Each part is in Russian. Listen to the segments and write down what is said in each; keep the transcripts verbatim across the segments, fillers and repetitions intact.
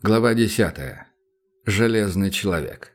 Глава десятая. Железный человек.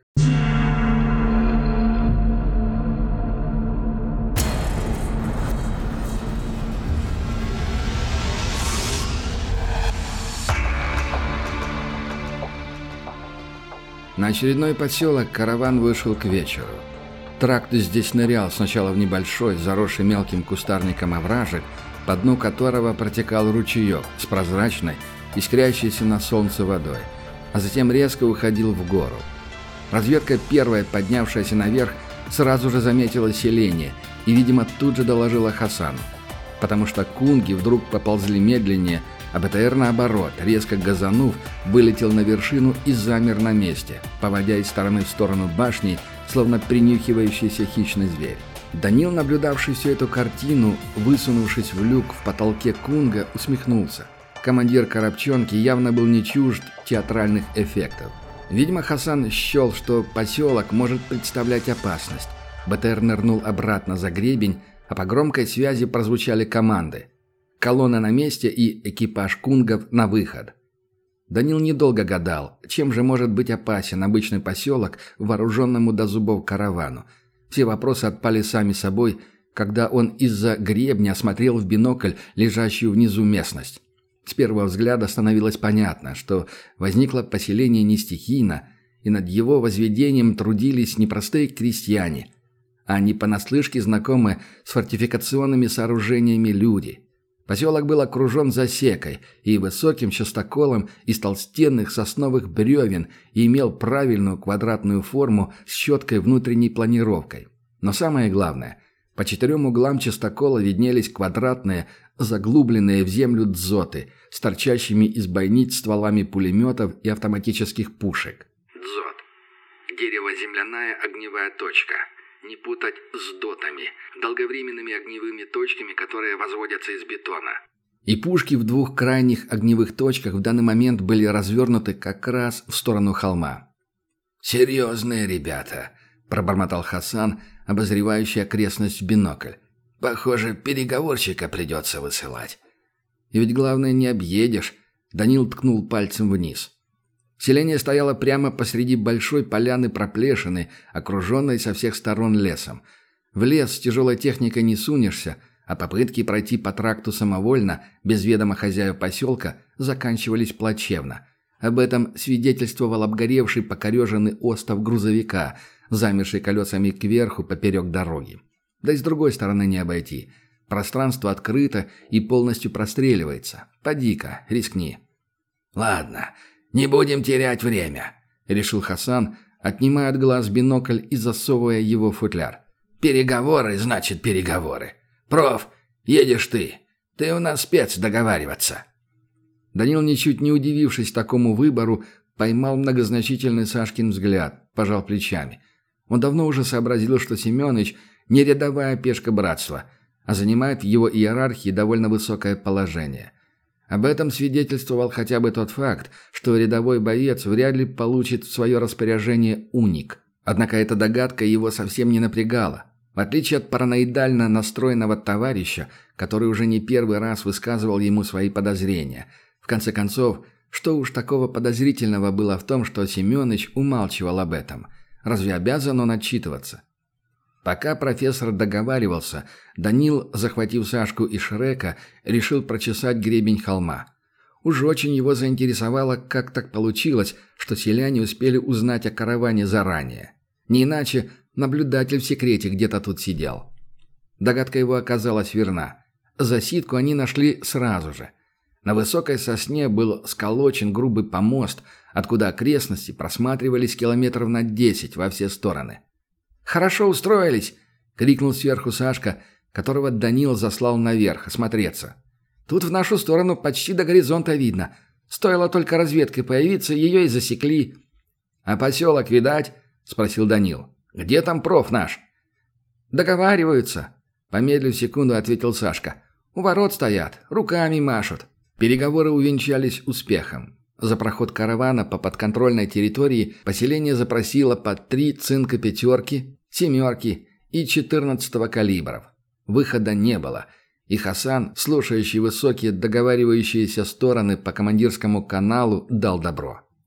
На очередной поселок караван вышел к вечеру. Тракт здесь нырял сначала в небольшой, заросший мелким кустарником овражек, по дну которого протекал ручеек с прозрачной, искрящейся на солнце водой, а затем резко уходил в гору. Разведка, первая поднявшаяся наверх, сразу же заметила селение и, видимо, тут же доложила Хасану, потому что кунги вдруг поползли медленнее, а БТР, наоборот, резко газанув, вылетел на вершину и замер на месте, поводя из стороны в сторону башни, словно принюхивающийся хищный зверь. Данил, наблюдавший всю эту картину, высунувшись в люк в потолке кунга, усмехнулся. Командир Коробчонки явно был не чужд театральных эффектов. Видимо, Хасан счел, что поселок может представлять опасность. БТР нырнул обратно за гребень, а по громкой связи прозвучали команды. Колонна на месте и экипаж кунгов на выход. Данил недолго гадал, чем же может быть опасен обычный поселок вооруженному до зубов каравану. Все вопросы отпали сами собой, когда он из-за гребня осмотрел в бинокль лежащую внизу местность. С первого взгляда становилось понятно, что возникло поселение не стихийно, и над его возведением трудились не простые крестьяне, а не понаслышке знакомые с фортификационными сооружениями люди. Поселок был окружен засекой и высоким частоколом из толстенных сосновых бревен и имел правильную квадратную форму с четкой внутренней планировкой. Но самое главное, по четырем углам частокола виднелись квадратные, заглубленные в землю дзоты с торчащими из бойниц стволами пулеметов и автоматических пушек. Дзот. Дерево-земляная огневая точка. Не путать с дотами, долговременными огневыми точками, которые возводятся из бетона. И пушки в двух крайних огневых точках в данный момент были развернуты как раз в сторону холма. «Серьезные ребята», – пробормотал Хасан, обозревающий окрестность в бинокль. «Похоже, переговорщика придется высылать». «И ведь главное не объедешь», – Данил ткнул пальцем вниз. Селение стояло прямо посреди большой поляны проплешины, окруженной со всех сторон лесом. В лес с тяжелой техникой не сунешься, а попытки пройти по тракту самовольно, без ведома хозяев поселка, заканчивались плачевно. Об этом свидетельствовал обгоревший покореженный остов грузовика, замерший колесами кверху поперек дороги. Да и с другой стороны не обойти. Пространство открыто и полностью простреливается. Поди-ка, рискни. «Ладно, не будем терять время», — решил Хасан, отнимая от глаз бинокль и засовывая его в футляр. «Переговоры, значит, переговоры. Проф, едешь ты. Ты у нас спец договариваться». Данил, ничуть не удивившись такому выбору, поймал многозначительный Сашкин взгляд, пожал плечами. Он давно уже сообразил, что Семёныч не рядовая пешка братства, а занимает в его иерархии довольно высокое положение. Об этом свидетельствовал хотя бы тот факт, что рядовой боец вряд ли получит в свое распоряжение уник. Однако эта догадка его совсем не напрягала. В отличие от параноидально настроенного товарища, который уже не первый раз высказывал ему свои подозрения. В конце концов, что уж такого подозрительного было в том, что Семёныч умалчивал об этом? Разве обязан он отчитываться? Пока профессор договаривался, Данил, захватив Сашку и Шрека, решил прочесать гребень холма. Уж очень его заинтересовало, как так получилось, что селяне успели узнать о караване заранее. Не иначе наблюдатель в секрете где-то тут сидел. Догадка его оказалась верна. Засидку они нашли сразу же. На высокой сосне был сколочен грубый помост, откуда окрестности просматривались километров на десять во все стороны. «Хорошо устроились!» — крикнул сверху Сашка, которого Данил заслал наверх осмотреться. «Тут в нашу сторону почти до горизонта видно. Стоило только разведкой появиться, ее и засекли». «А поселок видать?» — спросил Данил. «Где там проф наш?» «Договариваются», — помедлив секунду ответил Сашка. «У ворот стоят, руками машут». Переговоры увенчались успехом. За проход каравана по подконтрольной территории поселение запросило по три цинка пятерки, семерки и четырнадцатого калибров. Выхода не было, и Хасан, слушающий высокие договаривающиеся стороны по командирскому каналу, дал добро.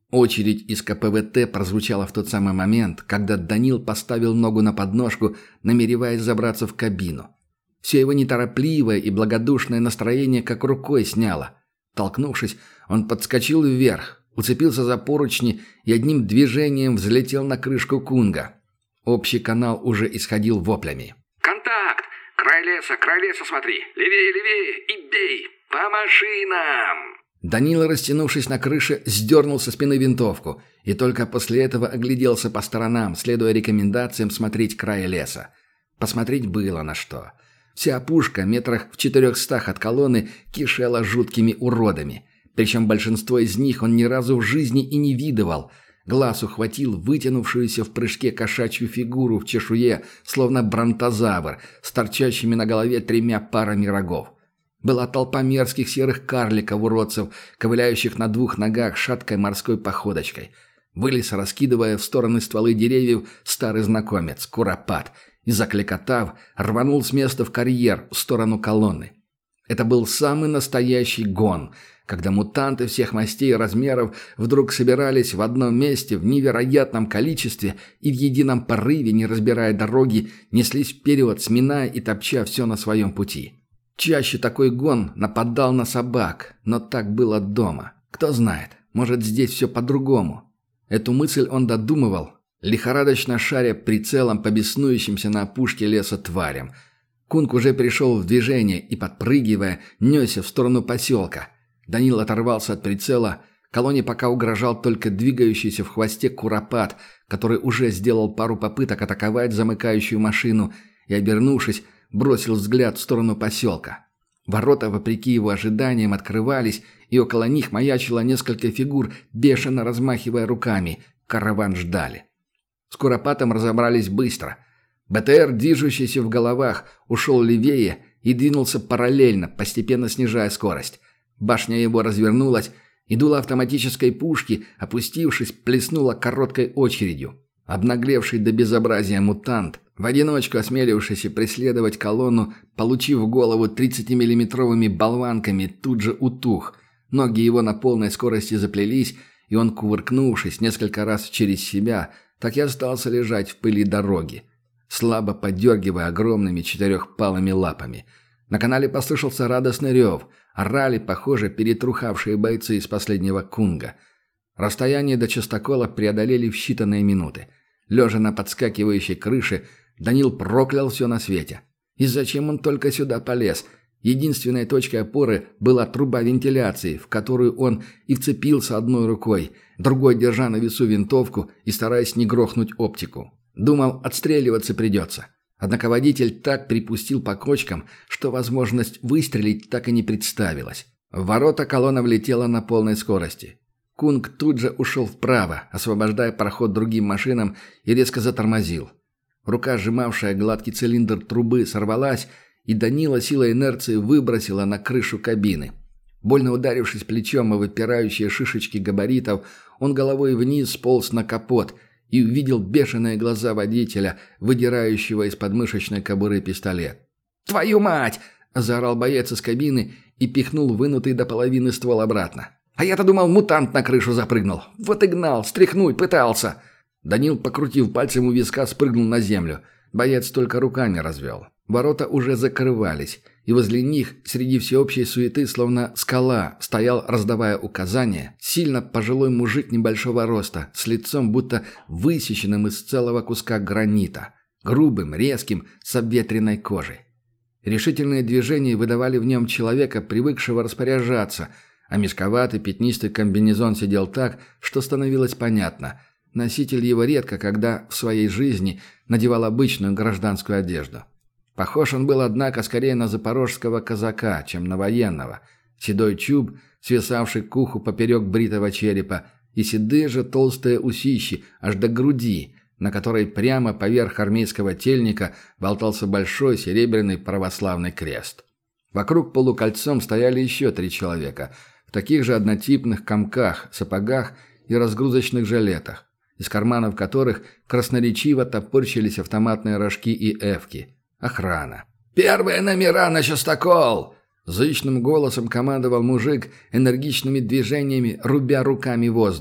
Очередь из ка пэ вэ тэ прозвучала в тот самый момент, когда Данил поставил ногу на подножку, намереваясь забраться в кабину. Все его неторопливое и благодушное настроение как рукой сняло. Толкнувшись, он подскочил вверх, уцепился за поручни и одним движением взлетел на крышку Кунга. Общий канал уже исходил воплями. «Контакт! Край леса, край леса смотри! Левее, левее! И бей! По машинам!» Данила, растянувшись на крыше, сдернул со спины винтовку и только после этого огляделся по сторонам, следуя рекомендациям смотреть край леса. Посмотреть было на что. Вся опушка, метрах в четырехстах от колонны, кишела жуткими уродами. Причем большинство из них он ни разу в жизни и не видывал. Глаз ухватил вытянувшуюся в прыжке кошачью фигуру в чешуе, словно бронтозавр, с торчащими на голове тремя парами рогов. Была толпа мерзких серых карликов-уродцев, ковыляющих на двух ногах шаткой морской походочкой. Вылез, раскидывая в стороны стволы деревьев, старый знакомец, Куропат, и, закликотав, рванул с места в карьер в сторону колонны. Это был самый настоящий гон, когда мутанты всех мастей и размеров вдруг собирались в одном месте в невероятном количестве и в едином порыве, не разбирая дороги, неслись вперед, сминая и топча все на своем пути. Чаще такой гон нападал на собак, но так было дома. Кто знает, может, здесь все по-другому. Эту мысль он додумывал, лихорадочно шаря прицелом по беснующимся на опушке леса тварям. Кунг уже пришел в движение и, подпрыгивая, несся в сторону поселка. Данил оторвался от прицела. Колонне пока угрожал только двигающийся в хвосте Куропат, который уже сделал пару попыток атаковать замыкающую машину и, обернувшись, бросил взгляд в сторону поселка. Ворота, вопреки его ожиданиям, открывались, и около них маячило несколько фигур, бешено размахивая руками. Караван ждали. С Куропатом разобрались быстро. бэ тэ эр, движущийся в головах, ушел левее и двинулся параллельно, постепенно снижая скорость. Башня его развернулась, и дуло автоматической пушки, опустившись, плеснуло короткой очередью. Обнаглевший до безобразия мутант, в одиночку осмелившийся преследовать колонну, получив голову тридцатимиллиметровыми болванками, тут же утух. Ноги его на полной скорости заплелись, и он, кувыркнувшись несколько раз через себя, так и остался лежать в пыли дороги, слабо подергивая огромными четырехпалыми лапами. На канале послышался радостный рев. Орали, похоже, перетрухавшие бойцы из последнего Кунга. Расстояние до частокола преодолели в считанные минуты. Лежа на подскакивающей крыше, Данил проклял все на свете. И зачем он только сюда полез? Единственной точкой опоры была труба вентиляции, в которую он и вцепился одной рукой, другой держа на весу винтовку и стараясь не грохнуть оптику. Думал, отстреливаться придется. Однако водитель так припустил по кочкам, что возможность выстрелить так и не представилась. В ворота колонна влетела на полной скорости. Кунг тут же ушел вправо, освобождая проход другим машинам, и резко затормозил. Рука, сжимавшая гладкий цилиндр трубы, сорвалась, и Данила силой инерции выбросила на крышу кабины. Больно ударившись плечом о выпирающие шишечки габаритов, он головой вниз сполз на капот и увидел бешеные глаза водителя, выдирающего из подмышечной кобуры пистолет. «Твою мать!» – заорал боец из кабины и пихнул вынутый до половины ствол обратно. «А я-то думал, мутант на крышу запрыгнул. Вот и гнал, стряхнуть пытался!» Данил, покрутив пальцем у виска, спрыгнул на землю. Боец только руками развел. Ворота уже закрывались, и возле них, среди всеобщей суеты, словно скала, стоял, раздавая указания, сильно пожилой мужик небольшого роста, с лицом будто высеченным из целого куска гранита, грубым, резким, с обветренной кожей. Решительные движения выдавали в нем человека, привыкшего распоряжаться, а мешковатый пятнистый комбинезон сидел так, что становилось понятно. Носитель его редко, когда в своей жизни надевал обычную гражданскую одежду. Похож он был, однако, скорее на запорожского казака, чем на военного. Седой чуб, свисавший к уху поперек бритого черепа, и седые же толстые усищи, аж до груди, на которой прямо поверх армейского тельника болтался большой серебряный православный крест. Вокруг полукольцом стояли еще три человека, в таких же однотипных комках, сапогах и разгрузочных жилетах, из карманов которых красноречиво топорщились автоматные рожки и эвки. Охрана. «Первые номера на частокол!» Зычным голосом командовал мужик, энергичными движениями рубя руками воздух.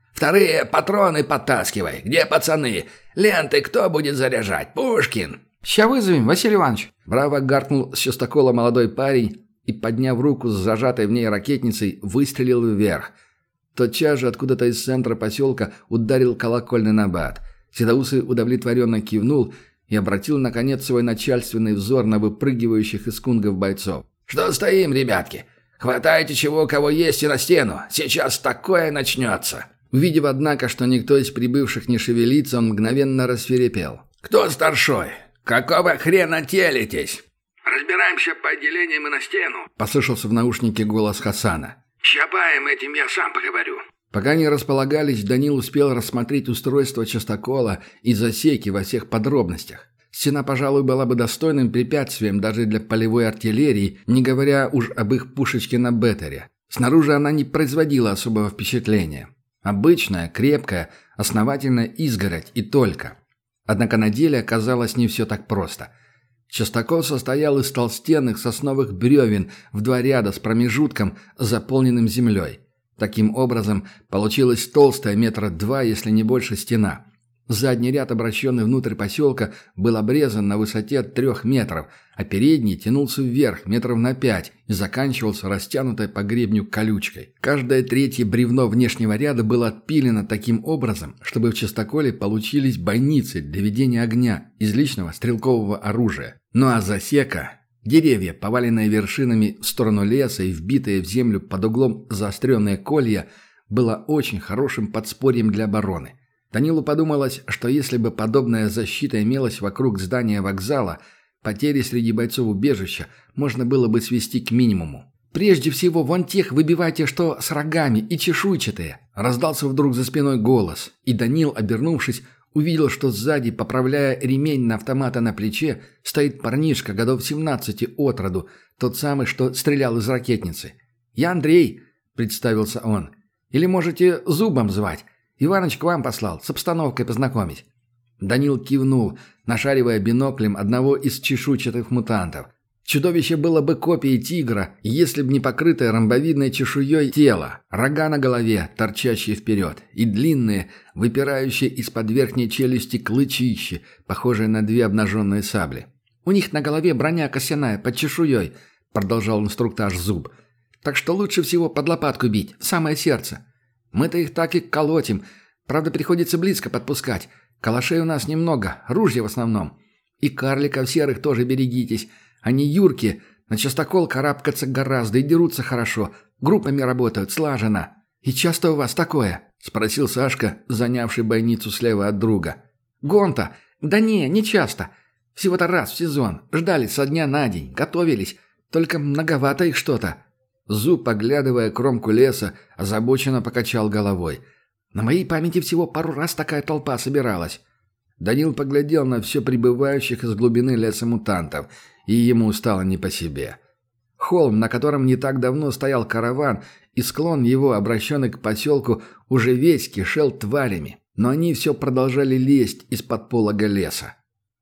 Вторые патроны подтаскивай. Где пацаны? Ленты кто будет заряжать? Пушкин!» «Ща вызовем, Василий Иванович!» Браво гаркнул с частокола молодой парень и, подняв руку с зажатой в ней ракетницей, выстрелил вверх. Тотчас же откуда-то из центра поселка ударил колокольный набат. Седоусый удовлетворенно кивнул и обратил, наконец, свой начальственный взор на выпрыгивающих из кунгов бойцов. «Что стоим, ребятки? Хватайте чего у кого есть и на стену. Сейчас такое начнется!» Увидев, однако, что никто из прибывших не шевелится, он мгновенно рассвирепел. «Кто старшой? Какого хрена телитесь?» «Разбираемся по отделениям и на стену», — послышался в наушнике голос Хасана. «С Чапаем этим я сам поговорю». Пока они располагались, Данил успел рассмотреть устройство частокола и засеки во всех подробностях. Стена, пожалуй, была бы достойным препятствием даже для полевой артиллерии, не говоря уж об их пушечке на Беттере. Снаружи она не производила особого впечатления. Обычная, крепкая, основательная изгородь и только. Однако на деле оказалось не все так просто. Частокол состоял из толстенных сосновых бревен в два ряда с промежутком, заполненным землей. Таким образом, получилась толстая метра два, если не больше, стена. Задний ряд, обращенный внутрь поселка, был обрезан на высоте трех метров, а передний тянулся вверх метров на пять и заканчивался растянутой по гребню колючкой. Каждое третье бревно внешнего ряда было отпилено таким образом, чтобы в частоколе получились бойницы для ведения огня из личного стрелкового оружия. Ну а засека, деревья, поваленные вершинами в сторону леса и вбитые в землю под углом заостренные колья, было очень хорошим подспорьем для обороны. Данилу подумалось, что если бы подобная защита имелась вокруг здания вокзала, потери среди бойцов убежища можно было бы свести к минимуму. «Прежде всего, вон тех выбивайте, что с рогами и чешуйчатые!» Раздался вдруг за спиной голос, и Данил, обернувшись, увидел, что сзади, поправляя ремень на автомата на плече, стоит парнишка годов семнадцати от роду, тот самый, что стрелял из ракетницы. «Я Андрей», — представился он. «Или можете Зубом звать. Иваныч к вам послал, с обстановкой познакомить». Данил кивнул, нашаривая биноклем одного из чешуйчатых мутантов. Чудовище было бы копией тигра, если бы не покрытое ромбовидной чешуей тело, рога на голове, торчащие вперед, и длинные, выпирающие из-под верхней челюсти клычищи, похожие на две обнаженные сабли. «У них на голове броня костяная, под чешуей», — продолжал инструктаж Зуб. «Так что лучше всего под лопатку бить, в самое сердце. Мы-то их так и колотим, правда, приходится близко подпускать. Калашей у нас немного, ружья в основном. И карликов серых тоже берегитесь. Они юрки, на частокол карабкаться гораздо и дерутся хорошо. Группами работают, слаженно. И часто у вас такое?» — спросил Сашка, занявший бойницу слева от друга. «Гонта? Да не, не часто. Всего-то раз в сезон. Ждали со дня на день, готовились. Только многовато их что-то». Зуб, поглядывая кромку леса, озабоченно покачал головой. «На моей памяти всего пару раз такая толпа собиралась». Данил поглядел на все прибывающих из глубины леса мутантов, и ему стало не по себе. Холм, на котором не так давно стоял караван, и склон его, обращенный к поселку, уже весь кишел тварями, но они все продолжали лезть из-под полога леса.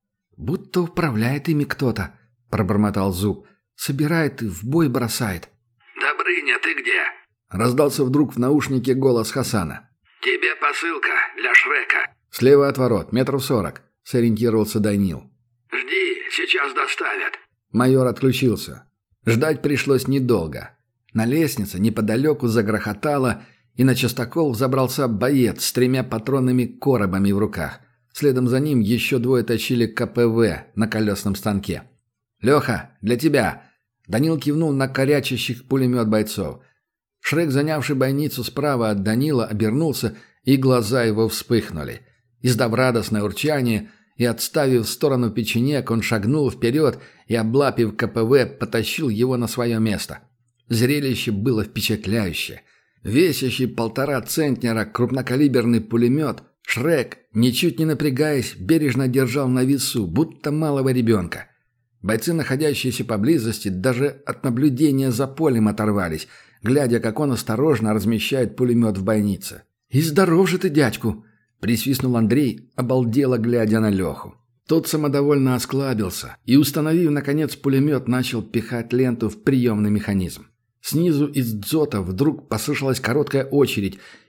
«Будто управляет ими кто-то», — пробормотал Зуб. «Собирает и в бой бросает». «Добрыня, ты где?» — раздался вдруг в наушнике голос Хасана. «Тебе посылка для Шрека». «Слева от ворот, метров сорок», — сориентировался Данил. «Жди, сейчас доставят». Майор отключился. Ждать пришлось недолго. На лестнице неподалеку загрохотало, и на частокол взобрался боец с тремя патронными коробами в руках. Следом за ним еще двое тащили ка пэ вэ на колесном станке. «Леха, для тебя!» Данил кивнул на корячащих пулемет бойцов. Шрек, занявший бойницу справа от Данила, обернулся, и глаза его вспыхнули. Издав радостное урчание и отставив в сторону печенек, он шагнул вперед и, облапив ка пэ вэ, потащил его на свое место. Зрелище было впечатляющее. Весящий полтора центнера крупнокалиберный пулемет Шрек, ничуть не напрягаясь, бережно держал на весу, будто малого ребенка. Бойцы, находящиеся поблизости, даже от наблюдения за полем оторвались, глядя, как он осторожно размещает пулемет в бойнице. «И здоров же ты, дядьку!» — присвистнул Андрей, обалдело глядя на Леху. Тот самодовольно осклабился и, установив, наконец, пулемет, начал пихать ленту в приемный механизм. Снизу из дзота вдруг послышалась короткая очередь,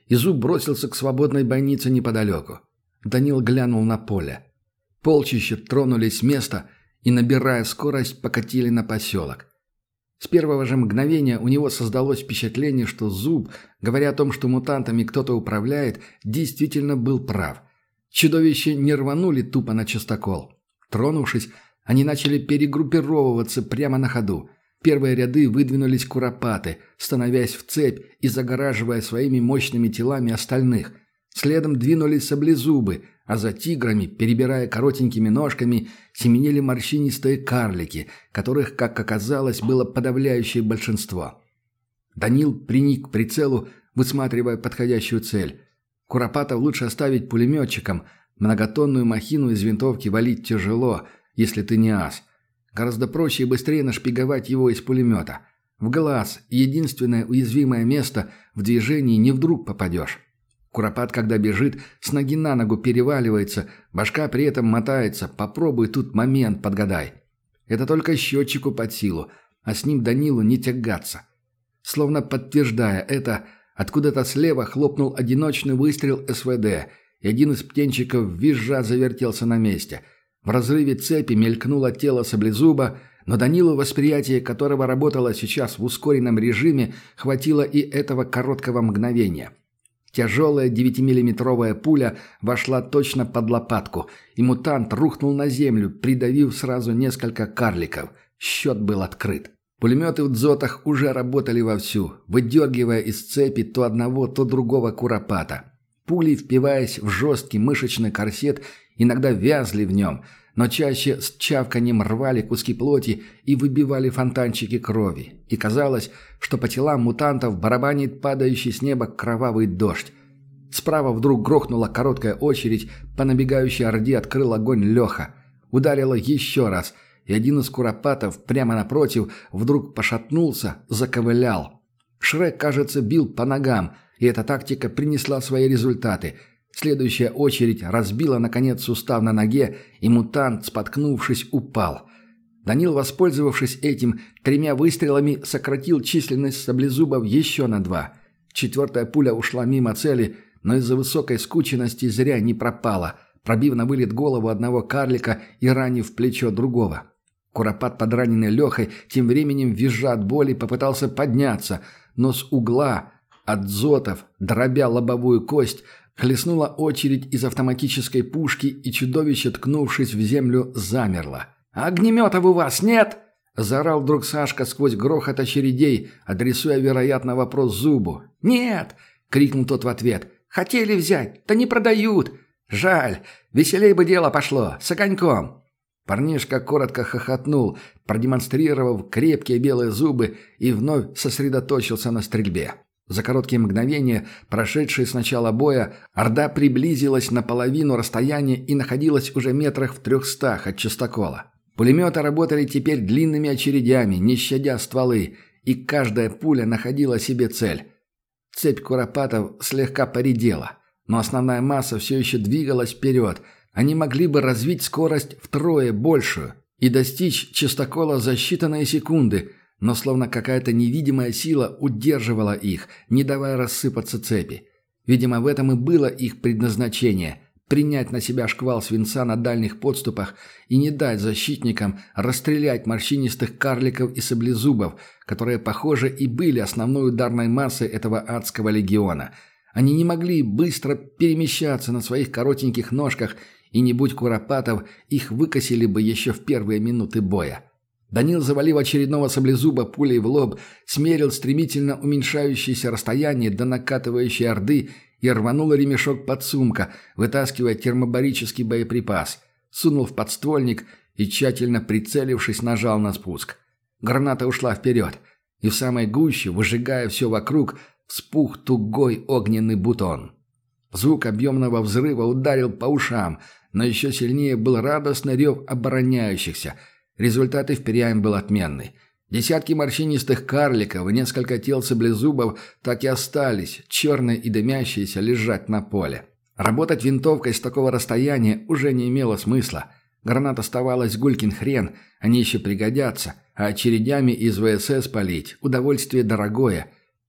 и Зуб бросился к свободной бойнице неподалеку. Данил глянул на поле. Полчища тронулись с места и, набирая скорость, покатили на поселок. С первого же мгновения у него создалось впечатление, что Зуб, говоря о том, что мутантами кто-то управляет, действительно был прав. Чудовища не рванули тупо на частокол. Тронувшись, они начали перегруппировываться прямо на ходу. Первые ряды выдвинулись куропаты, становясь в цепь и загораживая своими мощными телами остальных. Следом двинулись саблезубы, а за тиграми, перебирая коротенькими ножками, семенили морщинистые карлики, которых, как оказалось, было подавляющее большинство. Данил приник к прицелу, высматривая подходящую цель. Куропатов лучше оставить пулеметчикам. Многотонную махину из винтовки валить тяжело, если ты не ас. Гораздо проще и быстрее нашпиговать его из пулемета. В глаз, единственное уязвимое место, в движении не вдруг попадешь. Куропат, когда бежит, с ноги на ногу переваливается, башка при этом мотается. Попробуй тут момент подгадай. Это только счетчику под силу, а с ним Данилу не тягаться. Словно подтверждая это, откуда-то слева хлопнул одиночный выстрел СВД, и один из птенчиков визжа завертелся на месте. В разрыве цепи мелькнуло тело саблезуба, но Данилу, восприятие которого работало сейчас в ускоренном режиме, хватило и этого короткого мгновения. Тяжелая девятимиллиметровая пуля вошла точно под лопатку, и мутант рухнул на землю, придавив сразу несколько карликов. Счет был открыт. Пулеметы в дзотах уже работали вовсю, выдергивая из цепи то одного, то другого куропата. Пули, впиваясь в жесткий мышечный корсет, иногда вязли в нем, но чаще с чавканием рвали куски плоти и выбивали фонтанчики крови. И казалось, что по телам мутантов барабанит падающий с неба кровавый дождь. Справа вдруг грохнула короткая очередь, по набегающей орде открыл огонь Леха. Ударило еще раз, и один из куропатов прямо напротив вдруг пошатнулся, заковылял. Шрек, кажется, бил по ногам, и эта тактика принесла свои результаты. Следующая очередь разбила, наконец, сустав на ноге, и мутант, споткнувшись, упал. Данил, воспользовавшись этим, тремя выстрелами сократил численность саблезубов еще на два. Четвертая пуля ушла мимо цели, но из-за высокой скученности зря не пропала, пробив на вылет голову одного карлика и ранив плечо другого. Куропат, подраненный Лехой, тем временем, визжа от боли, попытался подняться, но с угла, от дзотов, дробя лобовую кость, хлестнула очередь из автоматической пушки, и чудовище, ткнувшись в землю, замерло. «Огнеметов у вас нет?» – заорал вдруг Сашка сквозь грохот очередей, адресуя, вероятно, вопрос Зубу. «Нет!» – крикнул тот в ответ. «Хотели взять, да не продают. Жаль, веселей бы дело пошло, с огоньком». Парнишка коротко хохотнул, продемонстрировав крепкие белые зубы, и вновь сосредоточился на стрельбе. За короткие мгновения, прошедшие с начала боя, орда приблизилась на половину расстояния и находилась уже метрах в трехстах от частокола. Пулеметы работали теперь длинными очередями, не щадя стволы, и каждая пуля находила себе цель. Цепь куропатов слегка поредела, но основная масса все еще двигалась вперед. Они могли бы развить скорость втрое большую и достичь частокола за считанные секунды, но словно какая-то невидимая сила удерживала их, не давая рассыпаться цепи. Видимо, в этом и было их предназначение – принять на себя шквал свинца на дальних подступах и не дать защитникам расстрелять морщинистых карликов и саблезубов, которые, похоже, и были основной ударной массой этого адского легиона. Они не могли быстро перемещаться на своих коротеньких ножках, и не будь куропатов, их выкосили бы еще в первые минуты боя. Данил, завалив очередного саблезуба пулей в лоб, смерил стремительно уменьшающееся расстояние до накатывающей орды и рванул ремешок подсумка, вытаскивая термобарический боеприпас. Сунул в подствольник и, тщательно прицелившись, нажал на спуск. Граната ушла вперед, и в самой гуще, выжигая все вокруг, вспух тугой огненный бутон. Звук объемного взрыва ударил по ушам, но еще сильнее был радостный рев обороняющихся. Результат и впрямь был отменный. Десятки морщинистых карликов и несколько тел саблезубов так и остались, черные и дымящиеся, лежать на поле. Работать винтовкой с такого расстояния уже не имело смысла. Гранат оставалась гулькин хрен, они еще пригодятся, а очередями из ВСС палить – удовольствие дорогое.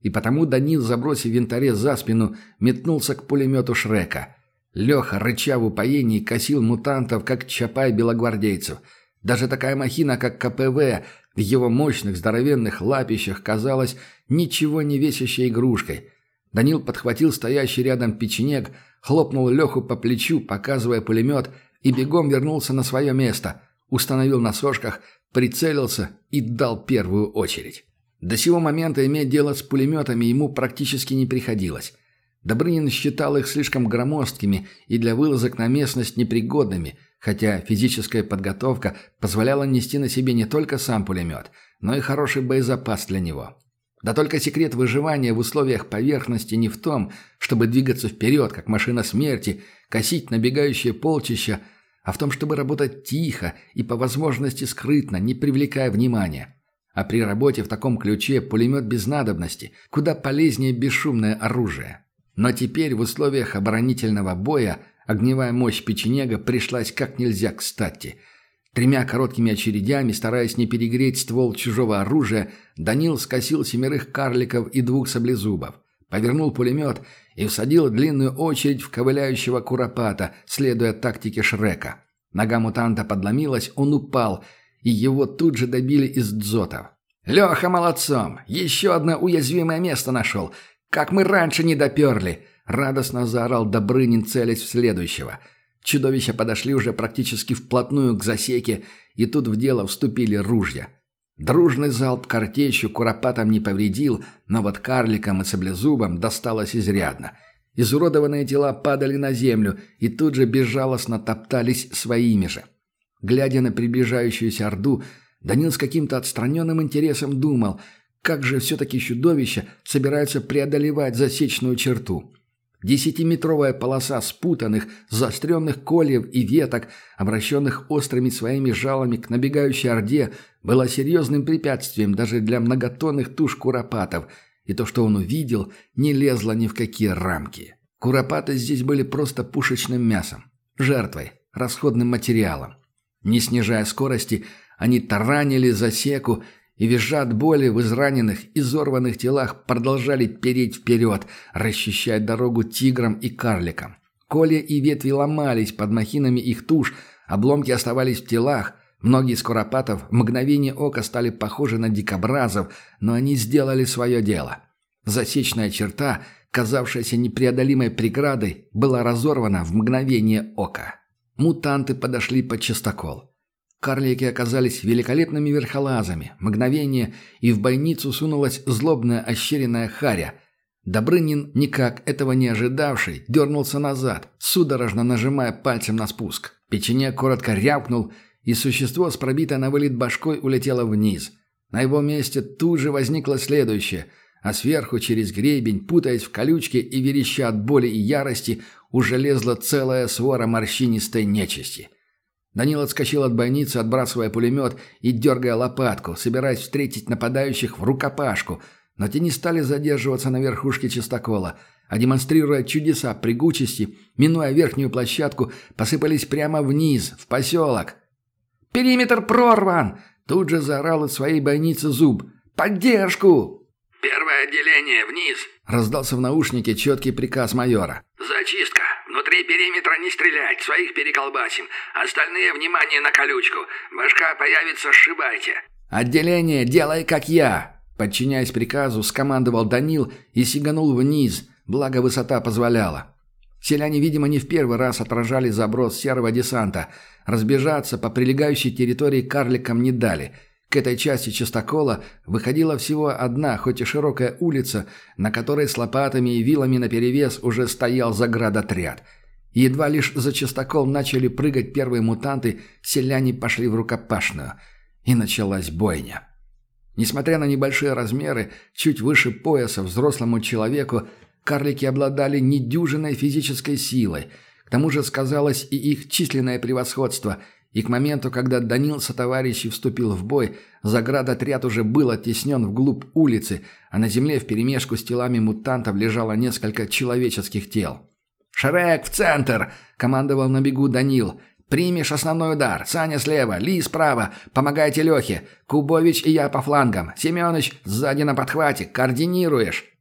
И потому Данил, забросив винторез за спину, метнулся к пулемету Шрека. Леха, рыча в упоении, косил мутантов, как Чапай белогвардейцев. Даже такая махина, как ка пэ вэ, в его мощных здоровенных лапищах казалась ничего не весящей игрушкой. Данил подхватил стоящий рядом печенек, хлопнул Леху по плечу, показывая пулемет, и бегом вернулся на свое место, установил на сошках, прицелился и дал первую очередь. До сего момента иметь дело с пулеметами ему практически не приходилось. Добрынин считал их слишком громоздкими и для вылазок на местность непригодными, хотя физическая подготовка позволяла нести на себе не только сам пулемет, но и хороший боезапас для него. Да только секрет выживания в условиях поверхности не в том, чтобы двигаться вперед, как машина смерти, косить набегающее полчища, а в том, чтобы работать тихо и по возможности скрытно, не привлекая внимания. А при работе в таком ключе пулемет без надобности, куда полезнее бесшумное оружие. Но теперь в условиях оборонительного боя огневая мощь печенега пришлась как нельзя кстати. Тремя короткими очередями, стараясь не перегреть ствол чужого оружия, Данил скосил семерых карликов и двух саблезубов. Повернул пулемет и всадил длинную очередь в ковыляющего куропата, следуя тактике Шрека. Нога мутанта подломилась, он упал, и его тут же добили из дзотов. «Леха молодцом! Еще одно уязвимое место нашел! Как мы раньше не доперли!» — радостно заорал Добрынин, целясь в следующего. Чудовища подошли уже практически вплотную к засеке, и тут в дело вступили ружья. Дружный залп картечью куропатам не повредил, но вот карликам и саблезубам досталось изрядно. Изуродованные тела падали на землю и тут же безжалостно топтались своими же. Глядя на приближающуюся орду, Данил с каким-то отстраненным интересом думал, как же все-таки чудовища собираются преодолевать засечную черту. Десятиметровая полоса спутанных, заостренных кольев и веток, обращенных острыми своими жалами к набегающей орде, была серьезным препятствием даже для многотонных туш куропатов, и то, что он увидел, не лезло ни в какие рамки. Куропаты здесь были просто пушечным мясом, жертвой, расходным материалом. Не снижая скорости, они таранили засеку, и, визжа от боли в израненных, изорванных телах, продолжали переть вперед, расчищая дорогу тиграм и карликам. Колья и ветви ломались под махинами их туш, обломки оставались в телах. Многие из куропатов в мгновение ока стали похожи на дикобразов, но они сделали свое дело. Засечная черта, казавшаяся непреодолимой преградой, была разорвана в мгновение ока. Мутанты подошли под частокол. Карлики оказались великолепными верхолазами. Мгновение, и в бойницу сунулась злобная ощеренная харя. Добрынин, никак этого не ожидавший, дернулся назад, судорожно нажимая пальцем на спуск. Печенек коротко рявкнул, и существо с пробитой на вылет башкой улетело вниз. На его месте тут же возникло следующее, а сверху через гребень, путаясь в колючке и вереща от боли и ярости, уже лезла целая свора морщинистой нечисти. Данил отскочил от бойницы, отбрасывая пулемет и дергая лопатку, собираясь встретить нападающих в рукопашку, но те не стали задерживаться на верхушке частокола, а, демонстрируя чудеса прыгучести, минуя верхнюю площадку, посыпались прямо вниз, в поселок. «Периметр прорван!» — тут же заорал от своей бойницы Зуб. «Поддержку!» «Первое отделение, вниз!» — раздался в наушнике четкий приказ майора. «Зачистка! Внутри периметра не стрелять, своих переколбасим. Остальные, внимание на колючку. Башка появится, сшибайте!» «Отделение, делай как я!» Подчиняясь приказу, скомандовал Данил и сиганул вниз, благо высота позволяла. Селяне, видимо, не в первый раз отражали заброс серого десанта. Разбежаться по прилегающей территории карликам не дали. К этой части частокола выходила всего одна, хоть и широкая улица, на которой с лопатами и вилами наперевес уже стоял заградотряд. И едва лишь за частокол начали прыгать первые мутанты, селяне пошли в рукопашную. И началась бойня. Несмотря на небольшие размеры, чуть выше пояса взрослому человеку, карлики обладали недюжинной физической силой. К тому же сказалось и их численное превосходство, и к моменту, когда Данил со товарищи вступил в бой, заградотряд уже был оттеснен вглубь улицы, а на земле вперемешку с телами мутантов лежало несколько человеческих тел. «Шрек, в центр!» — командовал на бегу Данил. «Примешь основной удар. Саня слева, Ли справа. Помогайте Лехе. Кубович и я по флангам. Семенович сзади на подхвате. Координируешь».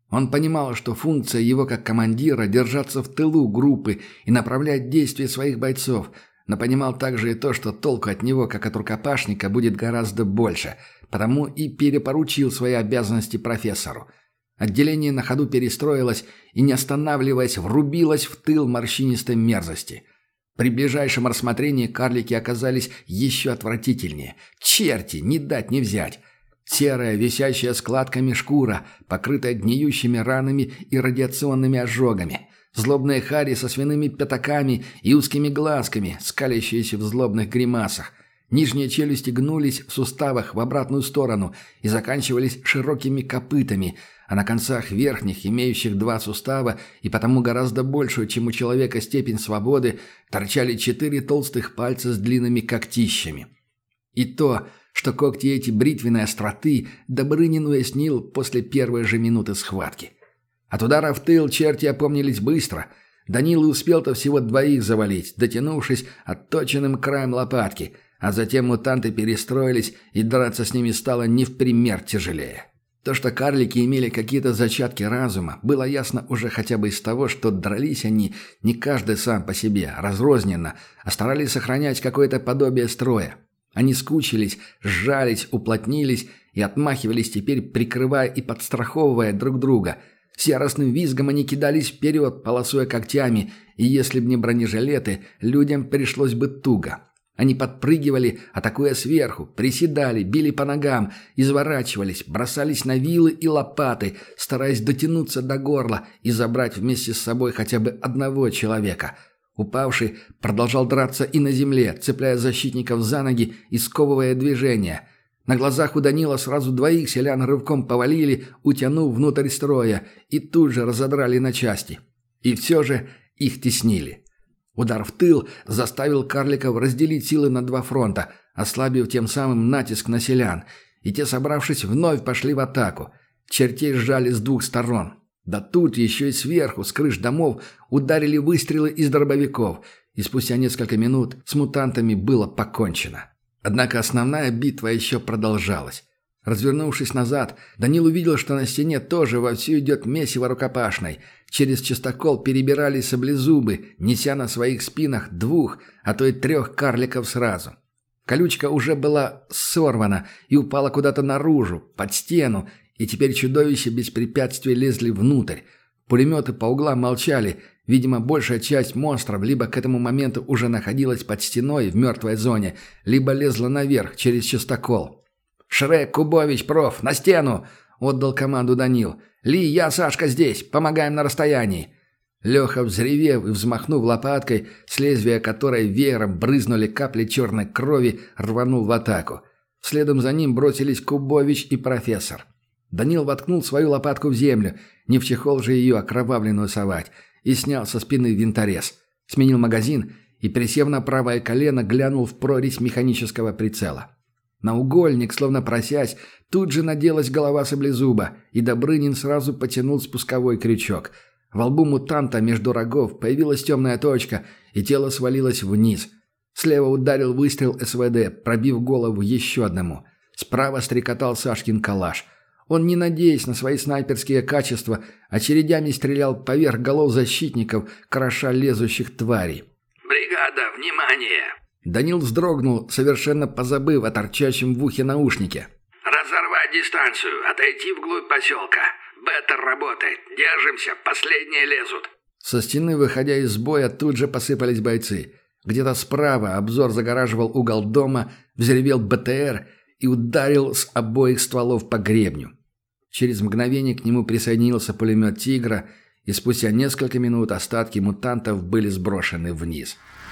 Он понимал, что функция его как командира – держаться в тылу группы и направлять действия своих бойцов, но понимал также и то, что толку от него, как от рукопашника, будет гораздо больше, потому и перепоручил свои обязанности профессору. Отделение на ходу перестроилось и, не останавливаясь, врубилось в тыл морщинистой мерзости. При ближайшем рассмотрении карлики оказались еще отвратительнее. Черти, не дать не взять. Серая, висящая складками шкура, покрытая гниющими ранами и радиационными ожогами. Злобные хари со свиными пятаками и узкими глазками, скалящиеся в злобных гримасах. Нижние челюсти гнулись в суставах в обратную сторону и заканчивались широкими копытами, а на концах верхних, имеющих два сустава и потому гораздо большую, чем у человека степень свободы, торчали четыре толстых пальца с длинными когтищами. И то, что когти эти бритвенной остроты Добрынин уяснил после первой же минуты схватки. От удара в тыл черти опомнились быстро. Данила успел-то всего двоих завалить, дотянувшись отточенным краем лопатки, а затем мутанты перестроились, и драться с ними стало не в пример тяжелее. То, что карлики имели какие-то зачатки разума, было ясно уже хотя бы из того, что дрались они не каждый сам по себе, разрозненно, а старались сохранять какое-то подобие строя. Они скучились, сжались, уплотнились и отмахивались теперь, прикрывая и подстраховывая друг друга. С яростным визгом они кидались вперед, полосуя когтями, и если б не бронежилеты, людям пришлось бы туго. Они подпрыгивали, атакуя сверху, приседали, били по ногам, изворачивались, бросались на вилы и лопаты, стараясь дотянуться до горла и забрать вместе с собой хотя бы одного человека. Упавший продолжал драться и на земле, цепляя защитников за ноги и сковывая движения. На глазах у Данила сразу двоих селян рывком повалили, утянув внутрь строя, и тут же разодрали на части. И все же их теснили. Удар в тыл заставил карликов разделить силы на два фронта, ослабив тем самым натиск на селян, и те, собравшись, вновь пошли в атаку. Чертей сжали с двух сторон. Да тут еще и сверху, с крыш домов, ударили выстрелы из дробовиков, и спустя несколько минут с мутантами было покончено. Однако основная битва еще продолжалась. Развернувшись назад, Данил увидел, что на стене тоже вовсю идет месиво рукопашной. Через частокол перебирались саблезубы, неся на своих спинах двух, а то и трех карликов сразу. Колючка уже была сорвана и упала куда-то наружу, под стену, и теперь чудовища без препятствий лезли внутрь. Пулеметы по углам молчали. Видимо, большая часть монстров либо к этому моменту уже находилась под стеной в мертвой зоне, либо лезла наверх через частокол. «Шрек, Кубович, проф, на стену!» — отдал команду Данил. «Ли, я, Сашка здесь, помогаем на расстоянии». Леха, взревев и взмахнув лопаткой, с лезвия которой веером брызнули капли черной крови, рванул в атаку. Следом за ним бросились Кубович и профессор. Данил воткнул свою лопатку в землю, не в чехол же ее окровавленную совать, и снял со спины винторез. Сменил магазин и, присев на правое колено, глянул в прорезь механического прицела. Наугольник, словно просясь, тут же наделась голова саблезуба, и Добрынин сразу потянул спусковой крючок. Во лбу мутанта между рогов появилась темная точка, и тело свалилось вниз. Слева ударил выстрел СВД, пробив голову еще одному. Справа стрекотал Сашкин калаш. Он, не надеясь на свои снайперские качества, очередями стрелял поверх голов защитников, кроша лезущих тварей. «Бригада, внимание!» Данил вздрогнул, совершенно позабыв о торчащем в ухе наушнике. «Разорвать дистанцию, отойти вглубь поселка. Беттер работает. Держимся, последние лезут». Со стены, выходя из боя, тут же посыпались бойцы. Где-то справа обзор загораживал угол дома, взревел БТР и ударил с обоих стволов по гребню. Через мгновение к нему присоединился пулемет «Тигра», и спустя несколько минут остатки мутантов были сброшены вниз.